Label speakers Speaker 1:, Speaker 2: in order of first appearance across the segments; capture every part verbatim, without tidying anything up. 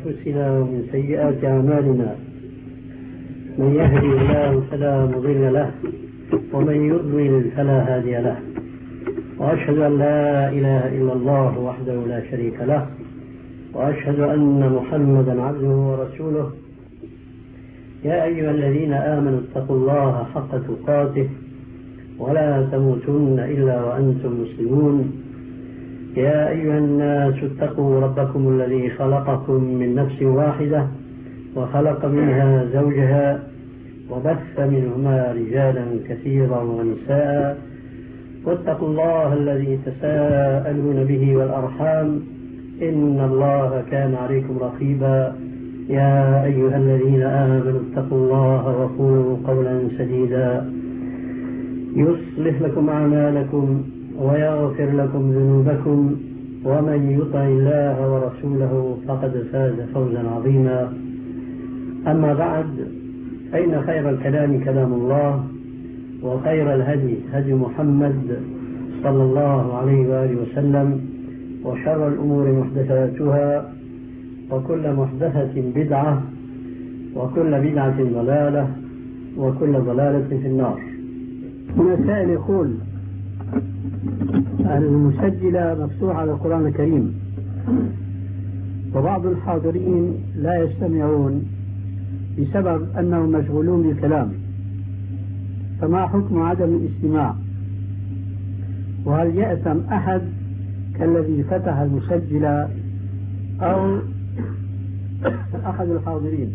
Speaker 1: أنفسنا ومن سيئات أعمالنا، من يهدي الله فلا مضل له ومن يضلل فلا هادي له، وأشهد أن لا إله إلا الله وحده لا شريك له، وأشهد أن محمدا عبده ورسوله. يا أيها الذين آمنوا اتقوا الله حق تقاته ولا تموتن إلا وأنتم مسلمون. يا أيها الناس اتقوا ربكم الذي خلقكم من نفس واحدة وخلق منها زوجها وبث منهما رجالا كثيرا ونساء، واتقوا الله الذي تساءلون به والأرحام إن الله كان عليكم رقيبا. يا أيها الذين آمنوا اتقوا الله وقولوا قولا سديدا يصلح لكم أعمالكم ويغفر لكم ذنوبكم، ومن يطع الله ورسوله فقد فاز فوزا عظيما. أما بعد، فإن خير الكلام كلام الله، وخير الهدي هدي محمد صلى الله عليه وآله وسلم، وشر الأمور محدثاتها، وكل محدثة بدعة، وكل بدعة ضلالة، وكل ضلالة في النار.
Speaker 2: هنا سائل يقول: المسجلة مفتوحة على القرآن الكريم، وبعض الحاضرين لا يستمعون بسبب أنهم مشغولون بالكلام، فما حكم عدم الاستماع؟ وهل يأثم أحد كالذي فتح المسجلة أو أحد الحاضرين؟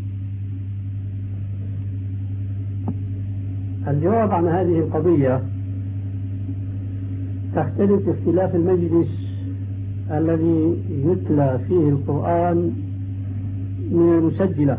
Speaker 2: الجواب عن هذه القضية تختلف اختلاف المجلس الذي يتلى فيه القرآن من المسجلة.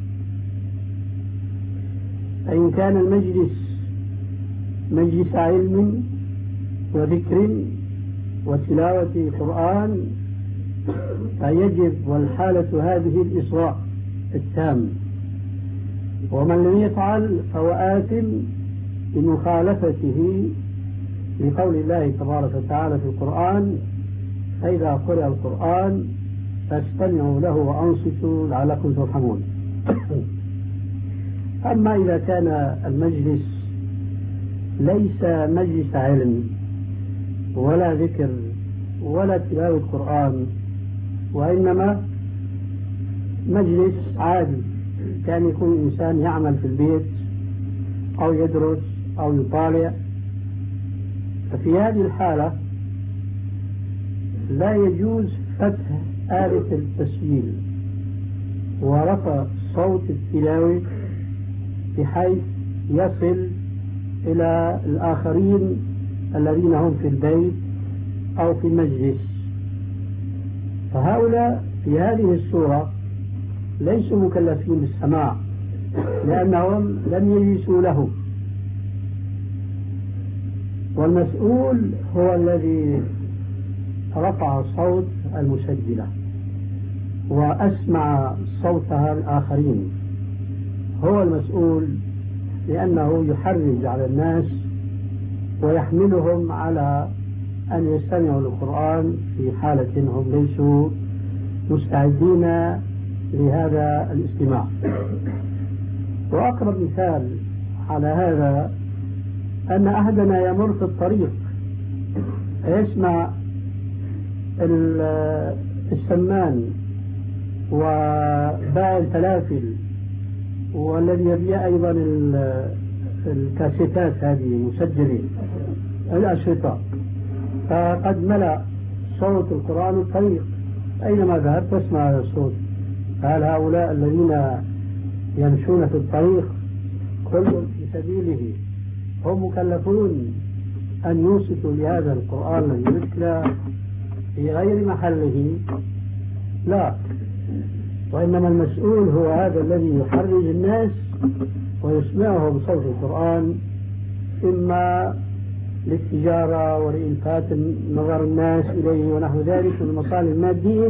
Speaker 2: فإن كان المجلس مجلس علم وذكر وتلاوة قرآن فيجب والحالة هذه الإصغاء التام، ومن لم يفعل فهو آثم بمخالفته لقول الله تبارك وتعالى في القرآن: فإذا قرأ القرآن فاستمعوا له وأنصتوا لعلكم ترحمون. أما إذا كان المجلس ليس مجلس علم ولا ذكر ولا تلاوة قرآن، وإنما مجلس عادي، كان يكون إنسان يعمل في البيت أو يدرس أو يطالع، ففي هذه الحالة لا يجوز فتح آلة التسجيل ورفع صوت التلاوة بحيث يصل إلى الآخرين الذين هم في البيت أو في المجلس، فهؤلاء في هذه الصورة ليسوا مكلفين بالسماع لأنهم لم يجلسوا له، والمسؤول هو الذي رفع صوت المسجلة وأسمع صوتها الآخرين، هو المسؤول، لأنه يحرج على الناس ويحملهم على أن يستمعوا للقرآن في حالة هم ليسوا مستعدين لهذا الاستماع. وأقرب مثال على هذا أن أحدنا يمر في الطريق يسمع السمان وباع الفلافل والذي يبيع أيضا الكاسيتات هذه مسجلة الأشرطة، فقد ملأ صوت القرآن الطريق، أينما ذهبت تسمع هذا الصوت. هل هؤلاء الذين يمشون في الطريق كل في سبيله هم مكلفون أن يوصفوا لهذا القرآن الذي يتلى في غير محله؟ لا، وإنما المسؤول هو هذا الذي يحرج الناس ويسمعهم صوت القرآن، إما للتجارة ولإلفات نظر الناس إليه ونحو ذلك من المصالح المادية،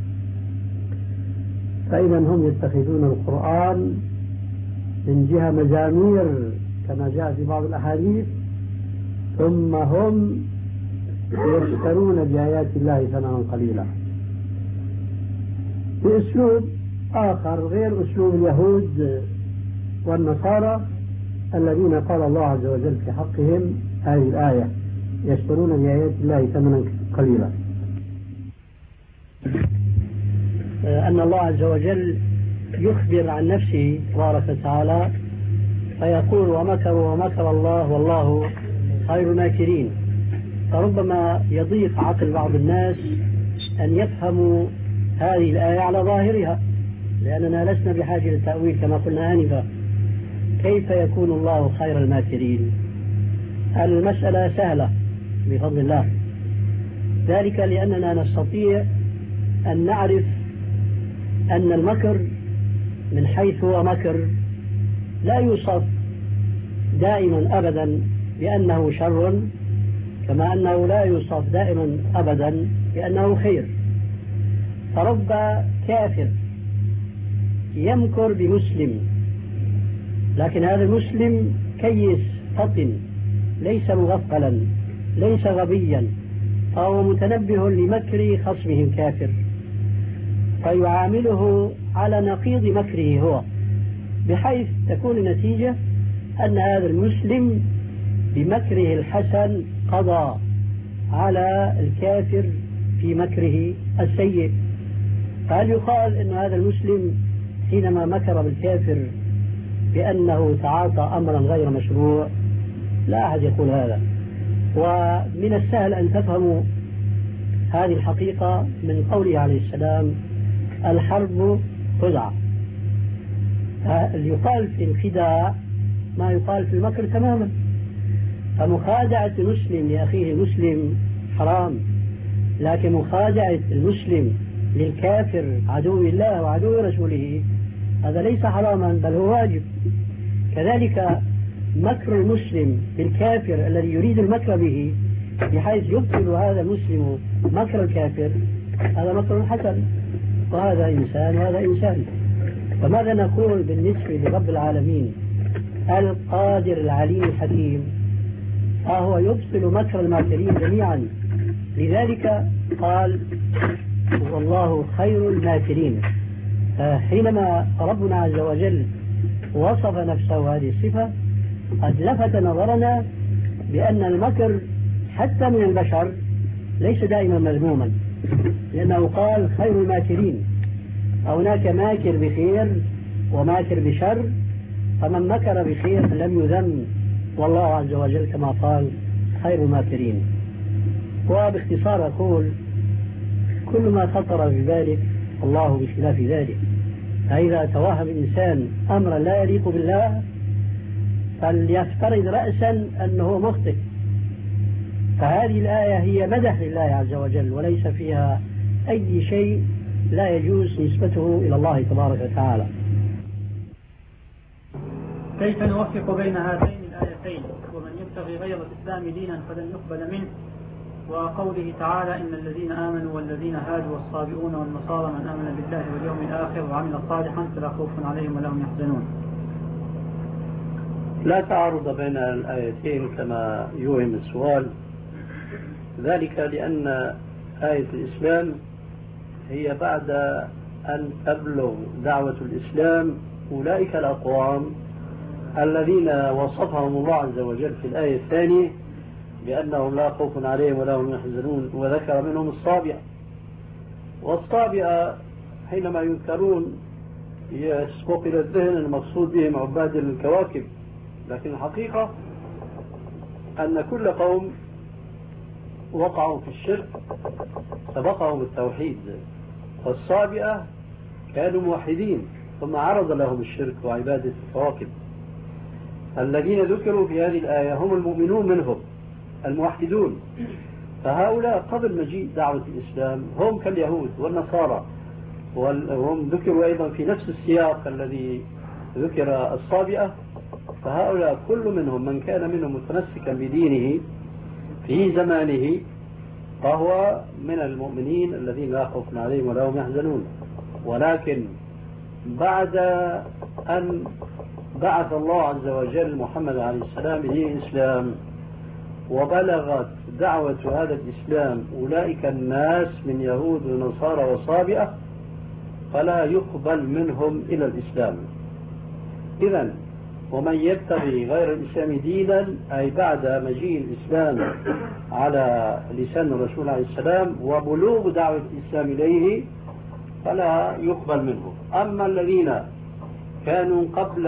Speaker 2: فإذا هم يتخذون القرآن من جهة مزامير كما جاء في بعض الأحاديث، ثم هم يشترون بآيات الله ثمنا قليلا بأسلوب آخر غير أسلوب اليهود والنصارى الذين قال الله عز وجل في حقهم هذه الآية: يشترون بآيات الله ثمنا قليلا.
Speaker 1: أن الله عز وجل يخبر عن نفسه تبارك وتعالى فيقول: ومكروا ومكر الله والله خير الماكرين. فربما يضيق عقل بعض الناس أن يفهموا هذه الآية على ظاهرها، لأننا لسنا بحاجة للتأويل كما قلنا آنفا. كيف يكون الله خير الماكرين؟ المسألة سهلة بفضل الله، ذلك لأننا نستطيع أن نعرف أن المكر من حيث هو مكر لا يوصف دائما أبدا بأنه شر، كما أنه لا يوصف دائما أبدا بأنه خير. فرب كافر يمكر بمسلم، لكن هذا المسلم كيس فطن، ليس مغفلا، ليس غبيا، فهو متنبه لمكر خصمه الكافر، فيعامله على نقيض مكره هو، بحيث تكون النتيجة أن هذا المسلم بمكره الحسن قضى على الكافر في مكره السيء. فهل يقال أن هذا المسلم حينما مكر بالكافر بأنه تعاطى أمرا غير مشروع؟ لا أحد يقول هذا. ومن السهل أن تفهموا هذه الحقيقة من قوله عليه السلام: الحرب خدعة. يقال في الخداع ما يقال في المكر تماما. فمخادعة المسلم لأخيه المسلم حرام، لكن مخادعة المسلم للكافر عدو الله وعدو رسوله هذا ليس حراما بل هو واجب. كذلك مكر المسلم بالكافر الذي يريد المكر به بحيث يبطل هذا المسلم مكر الكافر هذا مكر حسن، وهذا إنسان وهذا إنسان. فماذا نقول بالنسبة لرب العالمين القادر العليم الحكيم؟ فهو يبطل مكر الماكرين جميعا، لذلك قال: والله خير الماكرين. حينما ربنا عز وجل وصف نفسه هذه الصفة قد لفت نظرنا بأن المكر حتى من البشر ليس دائما مذموما، لأنه قال خير الماكرين. هناك ماكر بخير وماكر بشر، فمن مكر بخير لم يذم، والله عز وجل كما قال خير الماكرين. وباختصار أقول: كل ما خطر في بالك الله بخلاف ذلك. فإذا توهم الإنسان أمرا لا يليق بالله فليفترض رأسا أنه مخطئ. فهذه الآية هي مدح لله عز وجل، وليس فيها أي شيء لا يجوز نسبته إلى الله تبارك وتعالى.
Speaker 3: كيف نوفق بين هاتين الآيتين: ومن يبتغي غير الإسلام دينا فلن يقبل منه، وقوله تعالى: إن الذين آمنوا والذين هادوا والصابئون والنصارى من آمن بالله واليوم الآخر وعمل صالحا فلا خوف عليهم ولا هم يحزنون؟
Speaker 1: لا تعارض بين الآيتين كما يوهم السؤال، ذلك لأن آية الإسلام هي بعد أن تبلغ دعوة الإسلام أولئك الأقوام الذين وصفهم الله عز وجل في الآية الثانية بأنهم لا خوف عليهم ولا هم يحزنون، وذكر منهم الصابئة. والصابئة حينما يذكرون يسبق إلى الذهن المقصود بهم عباد الكواكب، لكن الحقيقة أن كل قوم وقعوا في الشرك سبقهم التوحيد، والصابئة كانوا موحدين ثم عرض لهم الشرك وعبادة الكواكب. الذين ذكروا في هذه الآية هم المؤمنون منهم الموحدون، فهؤلاء قبل مجيء دعوة الإسلام هم كاليهود والنصارى، وهم ذكروا أيضا في نفس السياق الذي ذكر الصابئة. فهؤلاء كل منهم من كان منهم متمسكا بدينه في زمانه فهو من المؤمنين الذين لا خوف عليهم ولا هم يحزنون. ولكن بعد أن بعث الله عز وجل محمد عليه السلام بدين الإسلام وبلغت دعوة هذا الإسلام أولئك الناس من يهود ونصارى وصابئة، فلا يقبل منهم إلى الإسلام. إذن ومن يبتغي غير الإسلام دينا، أي بعد مجيء الإسلام على لسان الرسول عليه السلام وبلوغ دعوة الإسلام إليه، فلا يقبل منه. أما الذين كانوا قبل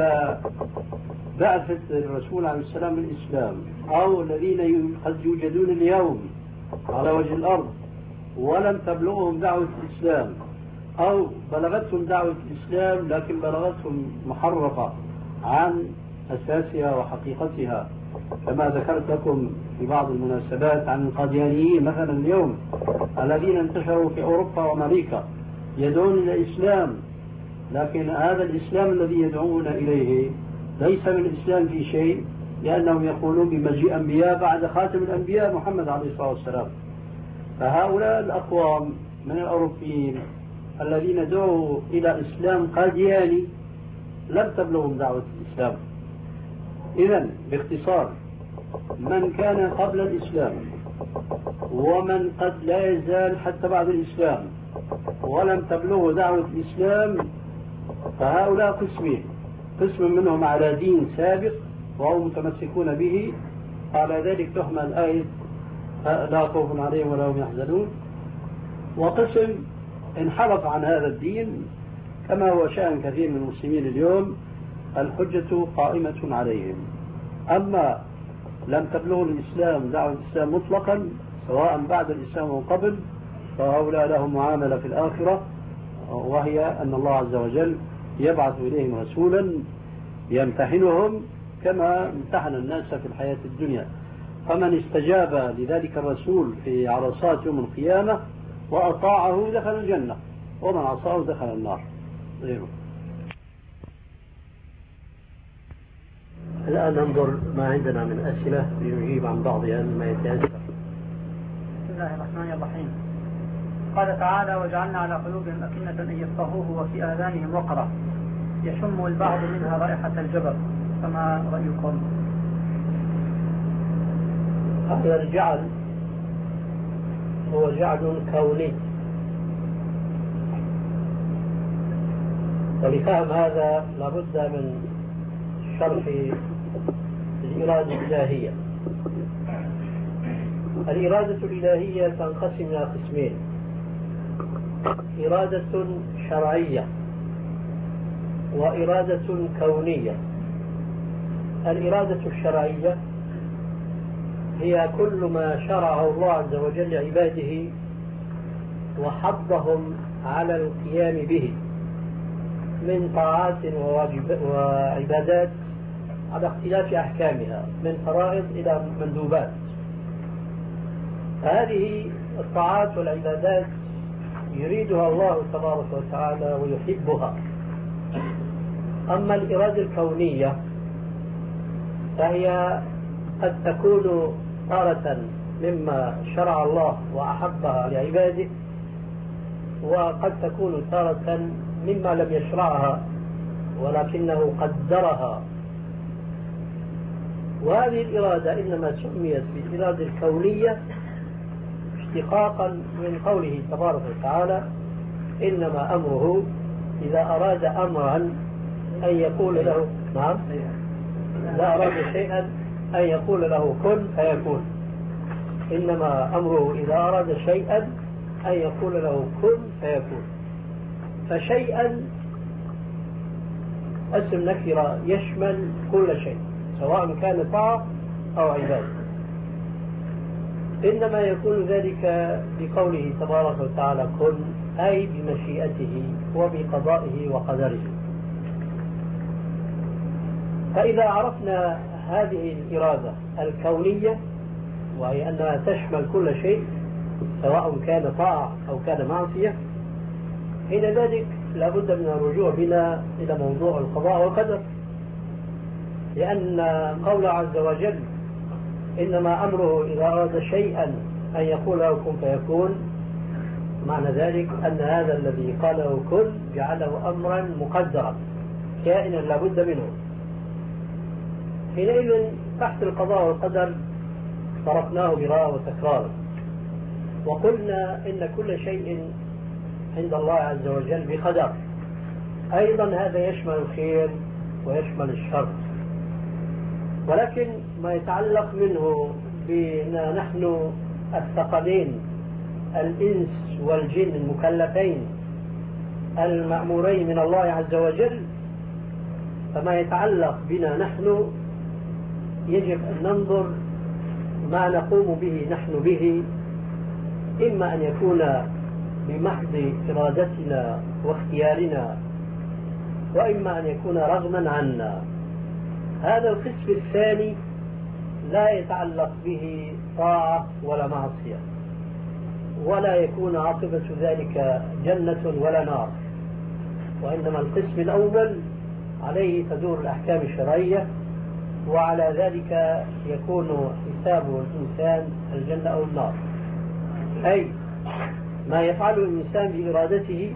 Speaker 1: بعثة الرسول عليه السلام الإسلام، أو الذين قد يوجدون اليوم على وجه الأرض ولم تبلغهم دعوة الإسلام، أو بلغتهم دعوة الإسلام لكن بلغتهم محرفة عن أساسها وحقيقتها، كما ذكرت لكم في بعض المناسبات عن القاديانيين مثلا اليوم الذين انتشروا في أوروبا وأمريكا يدعون إلى الإسلام، لكن هذا الإسلام الذي يدعون إليه ليس من الإسلام في شيء، لأنهم يقولون بمجيء أنبياء بعد خاتم الأنبياء محمد عليه الصلاة والسلام. فهؤلاء الأقوام من الأوروبيين الذين دعوا إلى إسلام قادياني لم تبلغهم دعوة الإسلام. إذن باختصار، من كان قبل الإسلام ومن قد لا يزال حتى بعد الإسلام ولم تبلغه دعوة الإسلام، فهؤلاء قسمين: قسم منهم على دين سابق وهم متمسكون به، على ذلك تحمل آية لا خوف عليهم ولا هم يحزنون، وقسم انحرف عن هذا الدين كما هو شأن كثير من المسلمين اليوم، الحجة قائمة عليهم. أما لم تبلغ الإسلام دعوة الإسلام مطلقا سواء بعد الإسلام أو قبل، فهؤلاء لهم معاملة في الآخرة، وهي أن الله عز وجل يبعث إليهم رسولا يمتحنهم كما امتحن الناس في الحياة الدنيا، فمن استجاب لذلك الرسول في عرصات يوم القيامة وأطاعه دخل الجنة، ومن عصاه دخل النار. غيره.
Speaker 2: الآن ننظر ما عندنا من أسئلة لنجيب عن بعضها مما يتيسر.
Speaker 3: بسم الله الرحمن الرحيم. قال تعالى: وجعلنا على قلوبهم أكنة أن يفقهوه وفي آذانهم وقرا يشم البعض منها رائحة الجبر، فما رأيكم؟
Speaker 2: هذا الجعل هو جعل كوني، ولفهم هذا لابد من شرح الإرادة الإلهية. الإرادة الإلهية تنقسم إلى قسمين: إرادة شرعية وإرادة كونية. الإرادة الشرعية هي كل ما شرعه الله عز وجل لعباده وحضهم على القيام به من طاعات وعبادات على اختلاف أحكامها، من فرائض إلى مندوبات. هذه الطاعات والعبادات يريدها الله تبارك وتعالى ويحبها. أما الإرادة الكونية فهي قد تكون تارة مما شرع الله وأحبها لعباده، وقد تكون تارة مما لم يشرعها ولكنه قدرها. وهذه الإرادة إنما سميت بالإرادة الكونية اشتقاقا من قوله تبارك وتعالى: إنما أمره إذا أراد أمرا أن يقول له نعم إذا أراد شيئا أن يقول له كن فيكون. إنما أمره إذا أراد شيئا أن يقول له كن فيكون. فشيئا اسم نكرة يشمل كل شيء سواء كان طاعة أو عبادة، إنما يكون ذلك بقوله تبارك وتعالى كن، أي بمشيئته وبقضائه وقدره. فإذا عرفنا هذه الإرادة الكونية وهي أنها تشمل كل شيء سواء كان طاعة أو كان معصية، حين ذلك لابد من الرجوع بنا إلى موضوع القضاء والقدر، لأن قول عز وجل إنما أمره إذا أراد شيئا أن يقول له كن فيكون، معنى ذلك أن هذا الذي قاله كن جعله أمرا مقدرا كائنا لابد منه. حينئذ تحت القضاء والقدر صرفناه مرارا وتكرارا، وقلنا إن كل شيء
Speaker 1: عند الله عز وجل بقدر. أيضا هذا يشمل الخير ويشمل الشر، ولكن ما يتعلق منه بنا نحن الثقلين الإنس والجن المكلفين المأمورين من الله عز وجل، فما يتعلق بنا نحن يجب أن ننظر ما نقوم به نحن به، إما أن يكون بمحض إرادتنا واختيارنا، وإما أن يكون رغما عنا. هذا القسم الثاني لا يتعلق به طاعة ولا معصية، ولا يكون عاقبة ذلك جنة ولا نار، وإنما القسم الأول عليه تدور الأحكام الشرعية، وعلى ذلك يكون حساب الإنسان الجنة أو النار. أي ما يفعله الإنسان بإرادته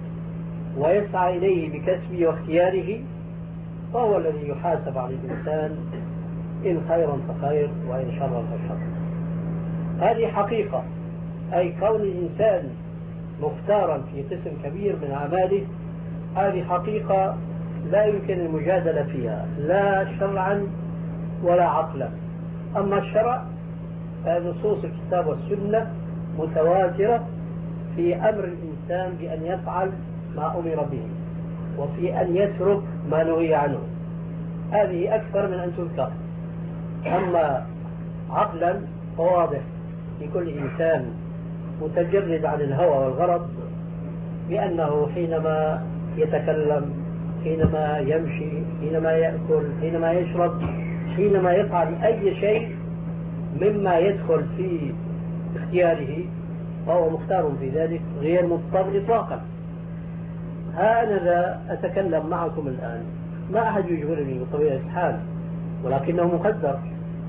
Speaker 1: ويسعى إليه بكسبه واختياره فهو الذي يحاسب على الإنسان، إن خيرا فخير وإن شرا فشر. هذه حقيقة، أي كون الإنسان مختارا في قسم كبير من أعماله، هذه حقيقة لا يمكن المجادلة فيها لا شرعا ولا عقلا. أما الشرع فنصوص الكتاب والسنة متواترة في أمر الإنسان بأن يفعل ما أمر به وفي أن يترك ما نهي عنه، هذه أكثر من أن تذكر. أما عقلا فواضح لكل إنسان متجرد عن الهوى والغرض بأنه حينما يتكلم، حينما يمشي، حينما يأكل، حينما يشرب، حينما يفعل أي شيء مما يدخل في اختياره فهو مختار في ذلك غير مضطر إطلاقا. ها أنا ذا أتكلم معكم الآن، ما أحد يجبرني بطبيعة الحال، ولكنه مقدر.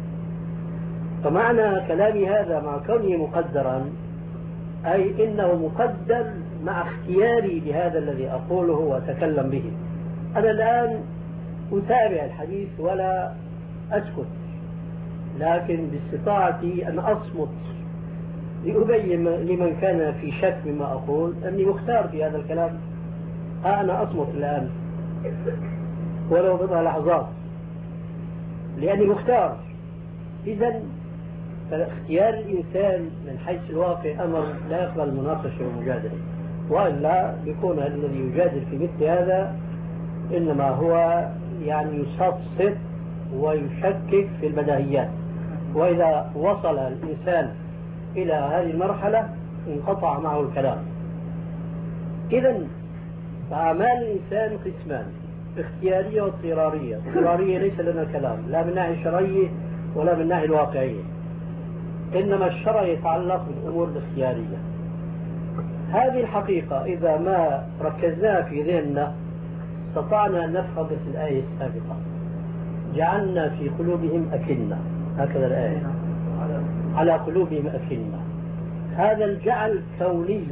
Speaker 1: فمعنى كلامي هذا مع كونه مقدرا أي إنه مقدر مع اختياري لهذا الذي أقوله وأتكلم به. أنا الآن أتابع الحديث ولا أسكت، لكن باستطاعتي أن أصمت لأبين لمن كان في شك مما أقول أني مختار في هذا الكلام. أنا أصمت الآن ولو بضع لحظات لأني مختار. إذن فاختيار الإنسان من حيث الواقع أمر لا يقبل المناقشة والمجادلة، وإلا يكون الذي يجادل في مثل هذا إنما هو يعني يستصف ويشكك في البديهيات، وإذا وصل الإنسان إلى هذه المرحلة انقطع معه الكلام. إذن فأعمال الإنسان قسمان، اختيارية واضطرارية. اضطرارية ليس لنا كلام لا من ناحية شرعية ولا من ناحية الواقعية، إنما الشرع يتعلق بالأمور الاختيارية. هذه الحقيقة إذا ما ركزنا في ذهننا استطعنا أن نفهم مثل الآية السابقة: جعلنا في قلوبهم أكنة، هكذا الآية، على قلوبهم أكنة. هذا الجعل كوني،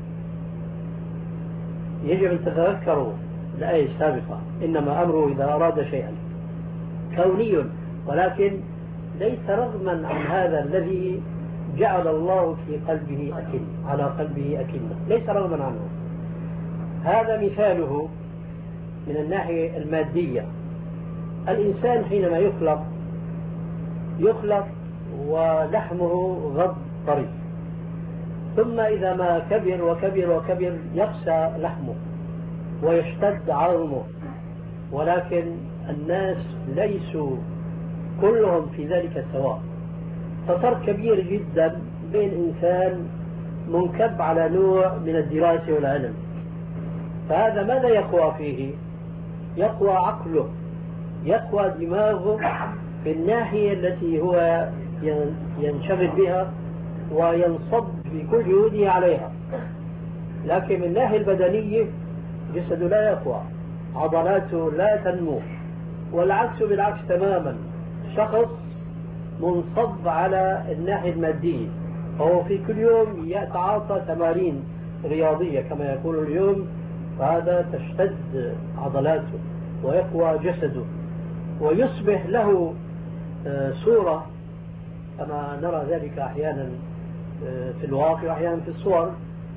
Speaker 1: يجب أن تتذكروا الآية السابقة: إنما أمره إذا أراد شيئا كوني، ولكن ليس رغما عن هذا الذي جعل الله في قلبه أكن، على قلبه أكنة، ليس رغما عنه. هذا مثاله من الناحية المادية. الإنسان حينما يخلق يخلق ولحمه غض طري، ثم إذا ما كبر وكبر وكبر يقسى لحمه ويشتد عظمه، ولكن الناس ليسوا كلهم في ذلك سواء. ففرق كبير جدا بين إنسان منكب على نوع من الدراسة والعلم، فهذا ماذا يقوى فيه؟ يقوى عقله، يقوى دماغه في الناحية التي هو ينشغل بها وينصب بكل جهوده عليها. لكن من الناحية البدنية جسده لا يقوى، عضلاته لا تنمو، والعكس بالعكس تماما. شخص منصب على الناحية المادية، فهو في كل يوم يتعاطى تمارين رياضية كما يقول اليوم، فهذا تشتد عضلاته ويقوى جسده ويصبح له صورة كما نرى ذلك أحيانا في الواقع وأحيانا في الصور.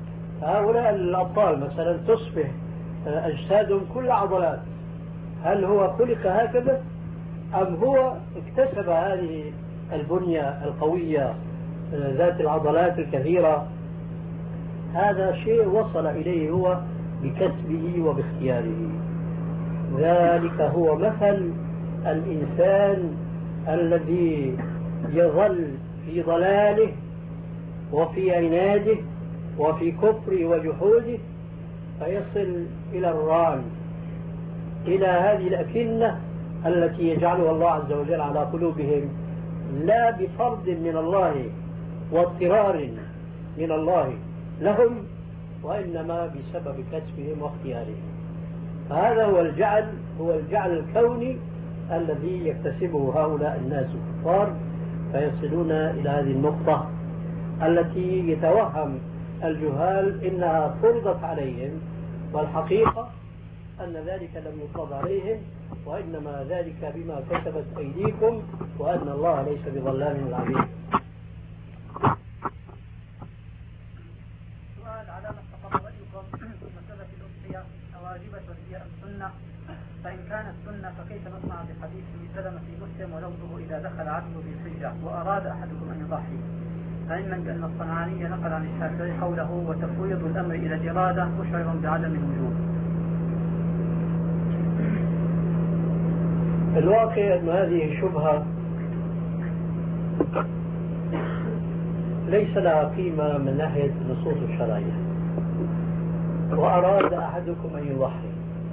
Speaker 1: هؤلاء الأبطال مثلا تصبح أجسادهم كل عضلات، هل هو خلق هكذا أم هو اكتسب هذه البنية القوية ذات العضلات الكثيرة؟ هذا شيء وصل إليه هو بكسبه وباختياره. ذلك هو مثل الإنسان الذي يظل في ضلاله وفي عناده وفي كفره وجحوده فيصل إلى الران، إلى هذه الأكنة التي يجعلها الله عز وجل على قلوبهم، لا بفرض من الله واضطرار من الله لهم، وإنما بسبب كسبهم واختيارهم. هذا هو الجعل، هو الجعل الكوني الذي يكتسبه هؤلاء الناس الكفار، فيصلون إلى هذه النقطة التي يتوهم الجهال إنها فرضت عليهم، والحقيقة أن ذلك لم يفرض عليهم، وإنما ذلك بما كسبت أيديكم، وأن الله ليس بظلام للعبيد.
Speaker 3: سؤال: على ما استقر رأيكم في مسألة الأضحية واجبة هي السنة؟ فإن كانت سنة فكيف نصنع بحديث سلمة في مسلم ولفظه إذا دخل عبده في الحجة وأراد أحدكم أن يضحي؟ علما بأن الصنعاني نقل عن الشافعي قوله وتفويض الأمر إلى الإرادة مشعر بعدم الوجوب.
Speaker 1: الواقع أن هذه شبهة ليس لها قيمة من ناحية النصوص الشرعية. وأراد أحدكم أن يضحي،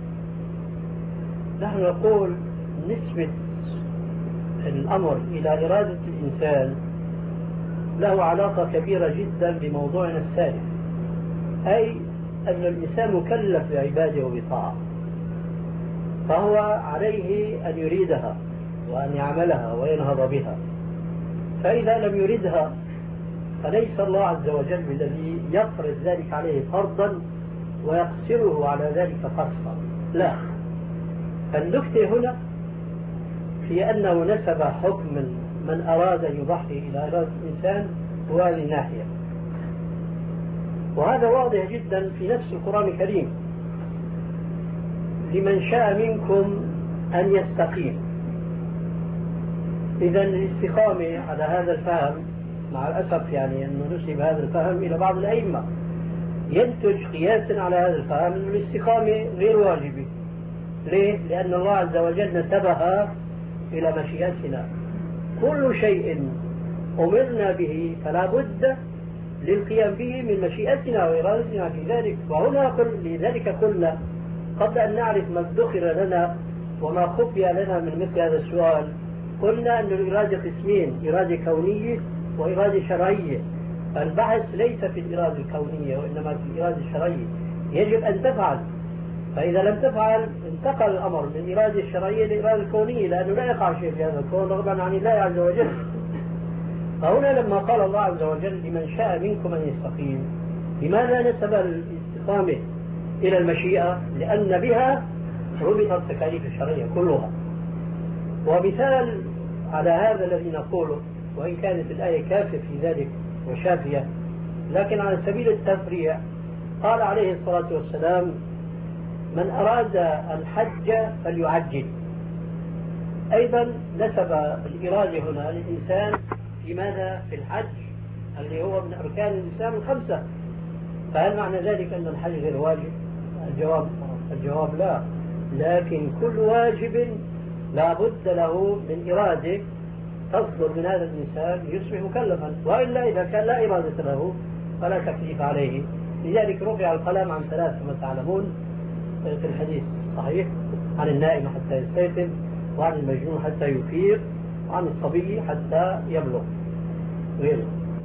Speaker 1: نحن نقول نسبة الأمر إلى إرادة الإنسان له علاقة كبيرة جدا بموضوعنا الثالث، أي أن الإنسان مكلف بعباده وبطاعة، فهو عليه أن يريدها وأن يعملها وينهض بها. فإذا لم يردها فليس الله عز وجل بالذي يفرض ذلك عليه فرضا ويقصره على ذلك قصرا، لا. فالنكتة هنا في أنه نسب حكم من أراد أن يضحي إلى إرادة الإنسان وهذه الناحية، وهذا واضح جدا في نفس القرآن الكريم: لمن شاء منكم أن يستقيم. إذا الاستقامة على هذا الفهم، مع الأسف يعني أنه نسب هذا الفهم إلى بعض الأئمة، ينتج قياسا على هذا الفهم أن الاستقامة غير واجبة. ليه؟ لأن الله عز وجل نسبها إلى مشيئتنا. كل شيء أمرنا به فلا بد للقيام به من مشيئتنا وإرادتنا في ذلك. وهنا لذلك قلنا قبل أن نعرف ما ادخر لنا وما خفي لنا من مثل هذا السؤال، قلنا أن الإرادة قسمين: إرادة كونية وإرادة شرعية. البحث ليس في الإرادة الكونية وإنما في الإرادة الشرعية. يجب أن تفعل، فإذا لم تفعل انتقل الأمر من الإرادة الشرعية للإرادة الكونية، لأنه لا يقع شيء في هذا الكون رغبا عن الله عز وجل. فهنا لما قال الله عز وجل لمن شاء منكم أن يستقيم، لماذا نسب الاستقامة إلى المشيئة؟ لأن بها ربطت التكاليف الشرعية كلها. ومثال على هذا الذي نقوله، وإن كانت الآية كافية في ذلك وشافية، لكن على سبيل التفريع قال عليه الصلاة والسلام: من أراد الحج فليعجل. أيضا نسب الإرادة هنا للإنسان لماذا؟ في الحج اللي هو من أركان الإسلام الخمسة. فهل معنى ذلك أن الحج غير واجب؟ الجواب الجواب لا، لكن كل واجب لا بد له من إرادة تصدر من هذا الإنسان يصبح مكلفا، وإلا إذا كان لا إرادة له فلا تكليف عليه. لذلك رفع القلم عن ثلاث كما تعلمون في الحديث الصحيح: عن النائم حتى يستيقظ، وعن المجنون حتى يفيق، وعن الصبي حتى يبلغ غيره.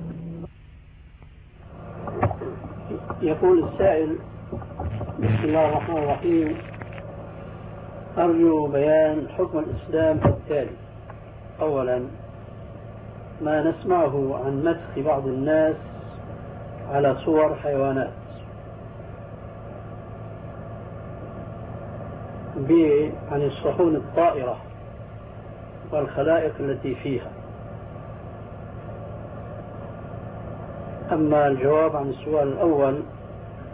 Speaker 1: يقول السائل: بسم الله الرحمن الرحيم، أرجو بيان حكم الإسلام التالي. أولا، ما نسمعه عن مسخ بعض الناس على صور حيوانات عن الصحون الطائرة والخلائق التي فيها. أما الجواب عن السؤال الأول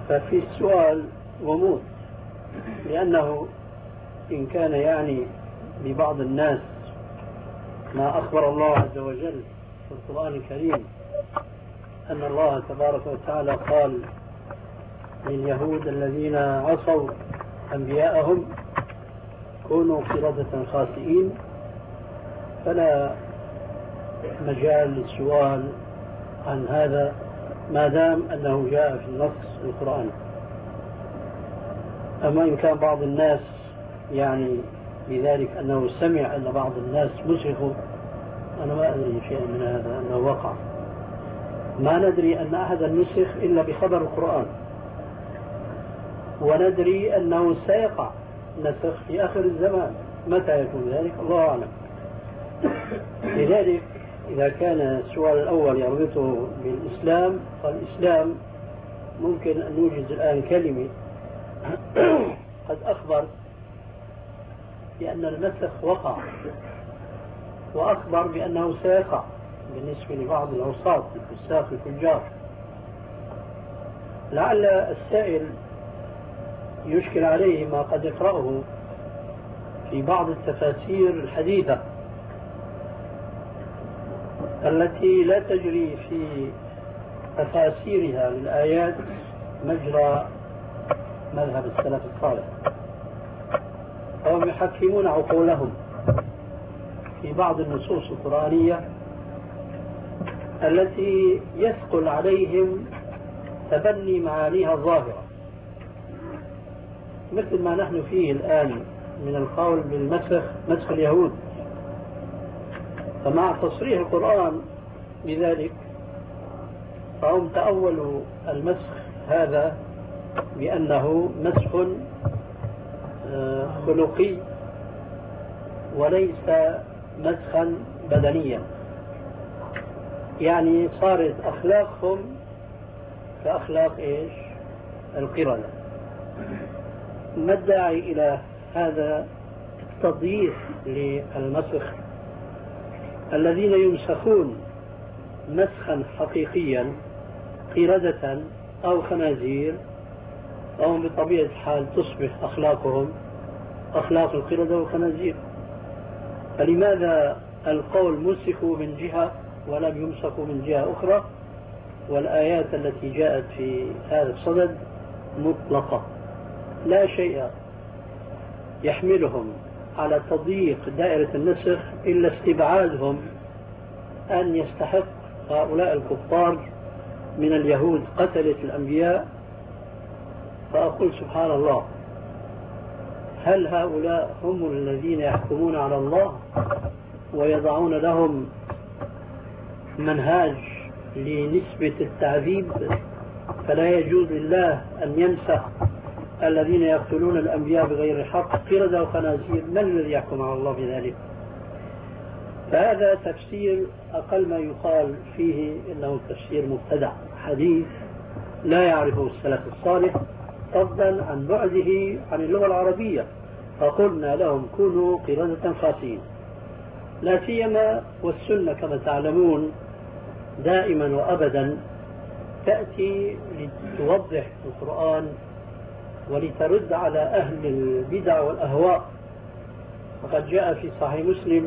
Speaker 1: ففي السؤال غموض، لأنه إن كان يعني لبعض الناس ما أخبر الله عز وجل في القرآن الكريم أن الله تبارك وتعالى قال لليهود الذين عصوا أنبياءهم كونوا قردة خاسئين، فلا مجال للسؤال عن هذا ما دام أنه جاء في النص القرآني. أما إن كان بعض الناس يعني بذلك أنه سمع أن بعض الناس مسخوا، أنا ما أدري شيئا من هذا أنه وقع. ما ندري أن أحدا نسخ إلا بخبر القرآن، وندري أنه سيقع نسخ في آخر الزمان. متى يكون ذلك الله أعلم. لذلك إذا كان السؤال الأول يربطه بالإسلام، فالإسلام ممكن أن نوجد الآن كلمة قد أخبر بأن النسخ وقع، وأخبر بأنه سيقع بالنسبة لبعض العصاة الفساق الفجار. لعل السائل يشكل عليه ما قد يقرأه في بعض التفاسير الحديثة التي لا تجري في تفاسيرها للآيات مجرى مذهب السلف الصالح، فهم يحكمون عقولهم في بعض النصوص القرآنية التي يثقل عليهم تبني معانيها الظاهرة، مثل ما نحن فيه الآن من القول بالمسخ، مسخ اليهود. فمع تصريح القرآن بذلك فهم تأولوا المسخ هذا بأنه مسخ خلقي وليس مسخا بدنيا، يعني صارت أخلاقهم كأخلاق إيش؟ القردة. ما الداعي إلى هذا التضييق للمسخ؟ الذين يمسخون مسخا حقيقيا قردة أو خنازير، أو بطبيعة الحال تصبح أخلاقهم أخلاق القردة والخنازير. فلماذا القول مسخوا من جهة ولم يمسخوا من جهة أخرى، والآيات التي جاءت في هذا الصدد مطلقة، لا شيء يحملهم على تضييق دائرة النسخ إلا استبعادهم أن يستحق هؤلاء الكفار من اليهود قتلة الأنبياء. فأقول سبحان الله، هل هؤلاء هم الذين يحكمون على الله ويضعون لهم منهاج لنسبة التعذيب؟ فلا يجوز لله أن ينسخ الذين يقتلون الأنبياء بغير حق قردة وخنازير. من الذي يحكم على الله بذلك؟ فهذا تفسير أقل ما يقال فيه إنه تفسير مبتدع حديث لا يعرفه السلف الصالح، فضلا عن بعده عن اللغة العربية. فقلنا لهم كونوا قردة خاسئين. لا سيما والسنة كما تعلمون دائما وأبدا تأتي لتوضح القرآن ولترد على أهل البدع والأهواء. وقد جاء في صحيح مسلم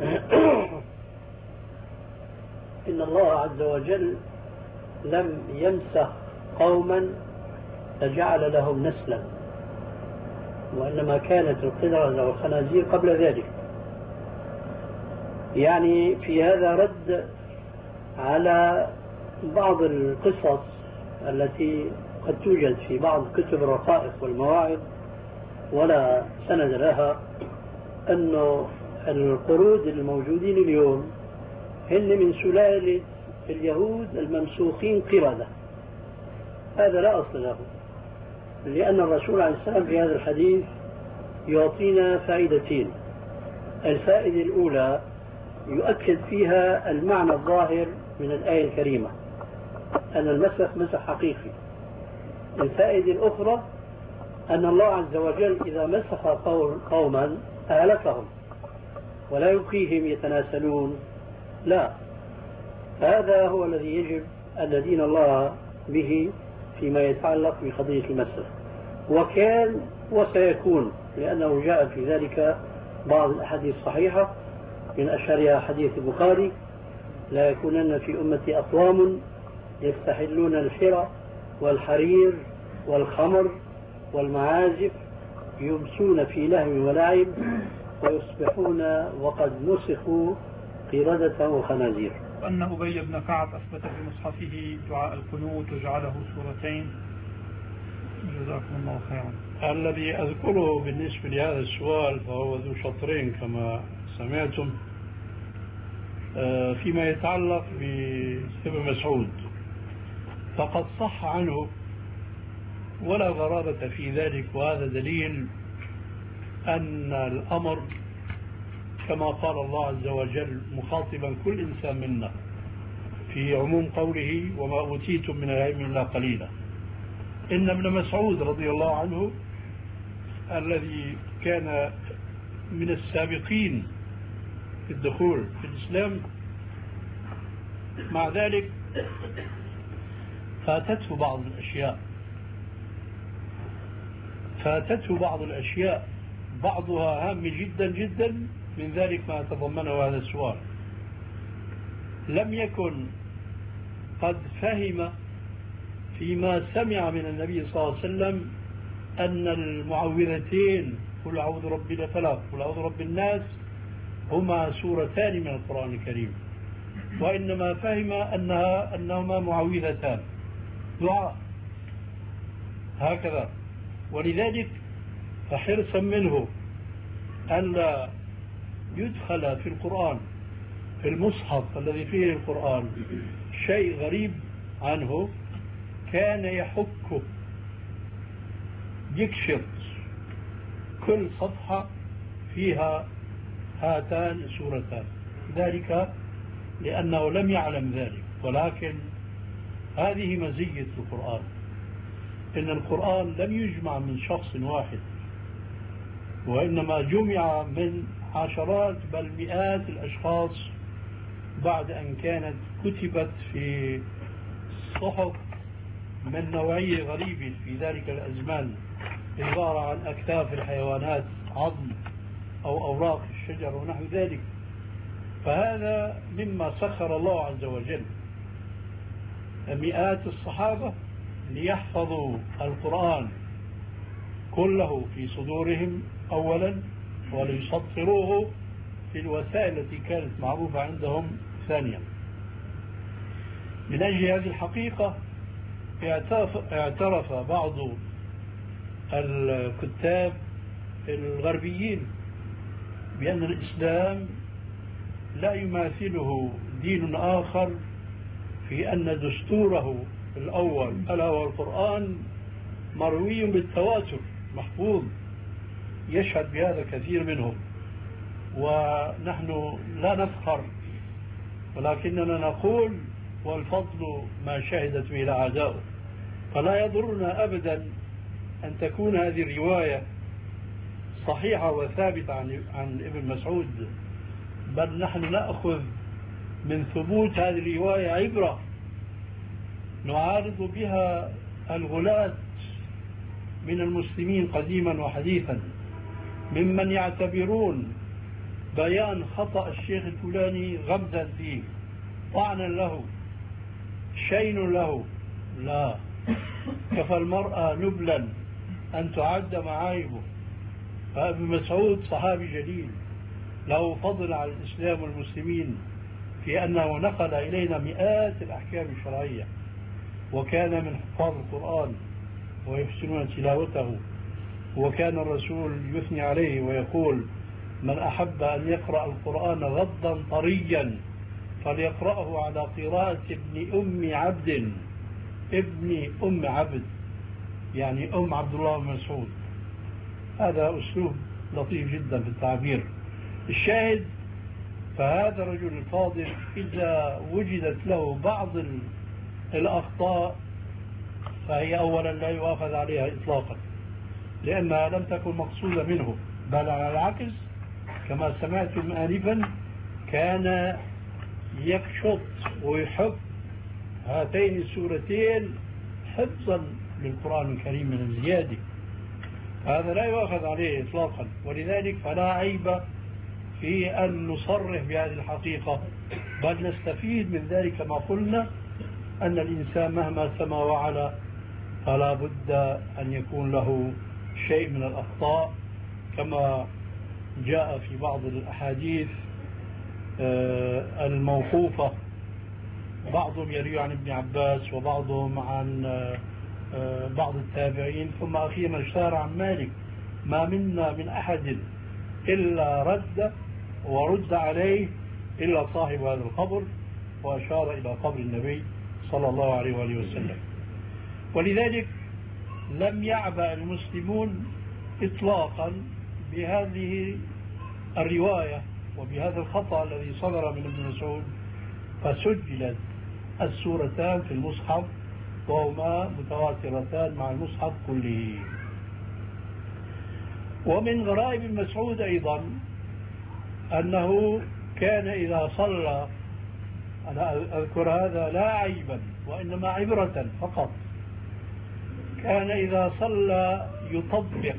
Speaker 1: إن الله عز وجل لم يمسخ قوما فجعل لهم نسلا، وإنما كانت القردة والخنازير قبل ذلك. يعني في هذا رد على بعض القصص التي قد توجد في بعض كتب الرقائق والمواعظ ولا سند لها، أن القرود الموجودين اليوم هن من سلالة اليهود الممسوخين قردة. هذا لا أصل له، لأن الرسول عليه السلام في هذا الحديث يعطينا فائدتين. الفائدة الأولى يؤكد فيها المعنى الظاهر من الآية الكريمة أن المسخ مسخ حقيقي. الفائدة الأخرى أن الله عز وجل إذا مسخ قوما أهلكهم ولا يبقيهم يتناسلون، لا. هذا هو الذي يجب أن ندين الله به فيما يتعلق بقضية المسألة، وكان وسيكون، لأنه جاء في ذلك بعض الأحاديث الصحيحة من أشهرها حديث البخاري: لا يكونن في أمتي أقوام يستحلون الحرى والحرير والخمر والمعازف يمسون في لهو ولعب ويصبحون وقد مسخوا قردة وخنازير.
Speaker 3: وأن أبي بن كعب أثبت في مصحفه دعاء القنوت وجعله سورتين. جزاكم الله خيرا.
Speaker 4: الذي أذكره بالنسبة لهذا السؤال فهو ذو شطرين كما سمعتم، فيما يتعلق بابن مسعود فقد صح عنه ولا غرابة في ذلك، وهذا دليل أن الأمر كما قال الله عز وجل مخاطبا كل إنسان منا في عموم قوله: وما أوتيتم من العلم إلا قليلا. إن ابن مسعود رضي الله عنه الذي كان من السابقين في الدخول في الإسلام، مع ذلك فاتته بعض الأشياء فاتته بعض الأشياء بعضها هام جدا جدا، من ذلك ما تضمنه هذا السؤال. لم يكن قد فهم فيما سمع من النبي صلى الله عليه وسلم أن المعوذتين قل أعوذ برب الفلق قل أعوذ برب الناس هما سورتان من القرآن الكريم، وإنما فهم أنها أنهما معوذتان دعاء هكذا. ولذلك فحرصا منه ألا يدخل في القرآن في المصحف الذي فيه القرآن شيء غريب عنه، كان يحك يكشف كل صفحة فيها هاتان السورتان، ذلك لأنه لم يعلم ذلك. ولكن هذه مزية القرآن، إن القرآن لم يجمع من شخص واحد، وإنما جمع من عشرات بل مئات الأشخاص بعد أن كانت كتبت في صحف من نوعية غريبة في ذلك الأزمان، عبارة عن أكتاف الحيوانات، عظم أو أوراق الشجر ونحو ذلك. فهذا مما سخر الله عز وجل مئات الصحابة ليحفظوا القرآن كله في صدورهم أولا، وليسطروه في الوسائل التي كانت معروفة عندهم ثانيا. من أجل هذه الحقيقة اعترف, اعترف بعض الكتاب الغربيين بأن الإسلام لا يماثله دين آخر في أن دستوره الأول ألا هو القرآن مروي بالتواتر محفوظ، يشهد بهذا كثير منهم، ونحن لا نفخر ولكننا نقول والفضل ما شهدت به الأعداء. فلا يضرنا أبدا أن تكون هذه الرواية صحيحة وثابتة عن, عن ابن مسعود، بل نحن نأخذ من ثبوت هذه الرواية عبرة نعارض بها الغلاة من المسلمين قديما وحديثا، ممن يعتبرون بيان خطأ الشيخ الفلاني غمزا فيه، طعنا له، شين له. لا، كفى المرأة نبلا أن تعد معايبه. فابن مسعود صحابي جليل له فضل على الإسلام والمسلمين في أنه نقل إلينا مئات الأحكام الشرعية، وكان من حفاظ القرآن ويحسنون تلاوته، وكان الرسول يثني عليه ويقول: من أحب أن يقرأ القرآن غضا طريا فليقرأه على قراءة ابن أم عبد. ابن أم عبد يعني أم عبد الله بن مسعود. هذا أسلوب لطيف جدا في التعبير. الشاهد، فهذا الرجل الفاضل إذا وجدت له بعض الأخطاء فهي أولا لا يؤاخذ عليها إطلاقا، لأنها لم تكن مقصودة منه، بل على العكس كما سمعتم آنفا كان يكشط ويحب هاتين السورتين حفظا للقرآن الكريم من الزيادة، هذا لا يؤخذ عليه إطلاقا. ولذلك فلا عيب في أن نصرح بهذه الحقيقة، بل نستفيد من ذلك ما قلنا أن الإنسان مهما سما وعلا فلا بد أن يكون له شيء من الأخطاء، كما جاء في بعض الأحاديث الموقوفة، بعضهم يروي عن ابن عباس وبعضهم عن بعض التابعين، ثم أخيرا اشتهر عن مالك: ما منا من أحد إلا رد ورد عليه إلا صاحب هذا القبر، وأشار إلى قبر النبي صلى الله عليه وآله وسلم. ولذلك لم يعبأ المسلمون إطلاقا بهذه الرواية وبهذا الخطأ الذي صدر من ابن مسعود، فسجلت السورتان في المصحف وهما متواترتان مع المصحف كله. ومن غرائب ابن مسعود أيضا أنه كان إذا صلى، أنا أذكر هذا لا عيبا وإنما عبرة فقط، كان إذا صلى يطبق،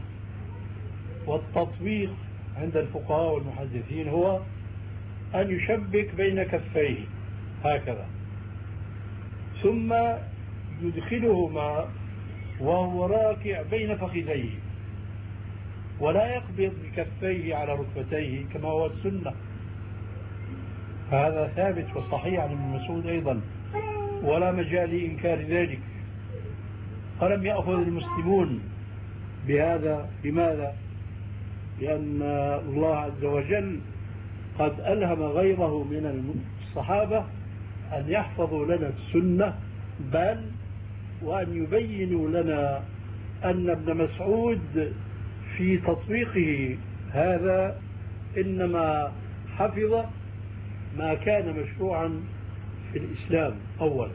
Speaker 4: والتطبيق عند الفقهاء والمحدثين هو أن يشبك بين كفيه هكذا، ثم يدخلهما وهو راكع بين فخذيه، ولا يقبض بكفيه على ركبتيه كما هو السنة. هذا ثابت وصحيح عن ابن مسعود أيضا، ولا مجال لإنكار ذلك. فلم يأخذ المسلمون بهذا. لماذا؟ لأن الله عز وجل قد ألهم غيره من الصحابة أن يحفظوا لنا السنة، بل وأن يبينوا لنا أن ابن مسعود في تطبيقه هذا إنما حفظ ما كان مشروعا في الإسلام أولا.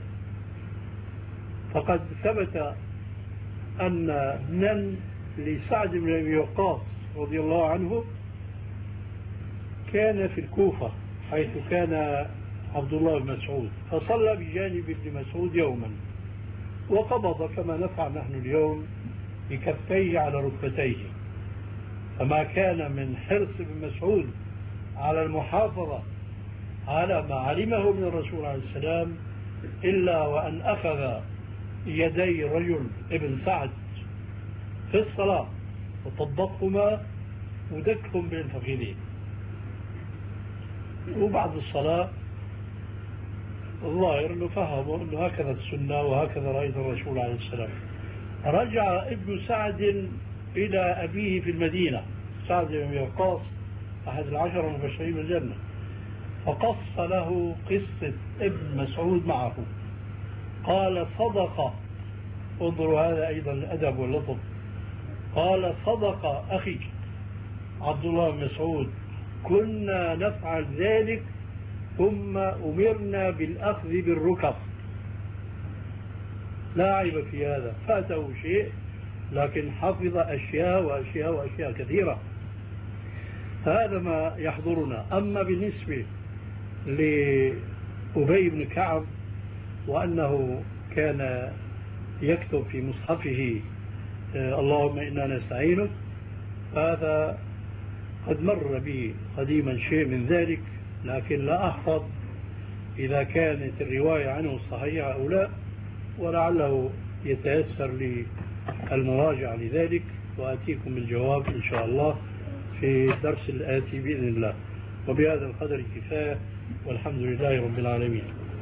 Speaker 4: فقد ثبت أن ابنا لسعد بن أبي وقاص رضي الله عنه كان في الكوفة حيث كان عبد الله بن مسعود، فصلى بجانب ابن مسعود يوما، وقبض كما نفعل نحن اليوم بكفيه على ركبتيه. فما كان من حرص ابن مسعود على المحافظة على ما علمه من الرسول عليه السلام إلا وأن أخذ يدي رجل ابن سعد في الصلاة وطبقهما ودكهم بين الفخذين، وبعد الصلاة الظاهر أنه فهموا أنه هكذا السنة وهكذا رأيت الرسول عليه السلام. رجع ابن سعد إلى أبيه في المدينة، سعد بن أبي وقاص أحد العشر المبشرين بالجنة، فقص له قصة ابن مسعود معه. قال: صدق. انظروا هذا أيضا الأدب واللطف. قال: صدق أخي عبد الله بن مسعود، كنا نفعل ذلك ثم أمرنا بالأخذ بالركب. لا عيب في هذا، فاته شيء لكن حفظ أشياء وأشياء وأشياء كثيرة. هذا ما يحضرنا. أما بالنسبة لأبي بن كعب وأنه كان يكتب في مصحفه اللهم إنا نستعينك، هذا قد مر بي قديما شيء من ذلك، لكن لا أحفظ إذا كانت الرواية عنه صحيحة أو لا، ولعله يتيسر لي المراجعة لذلك، وأتيكم بالجواب إن شاء الله في الدرس الآتي بإذن الله. وبهذا القدر كفاية، والحمد لله رب العالمين.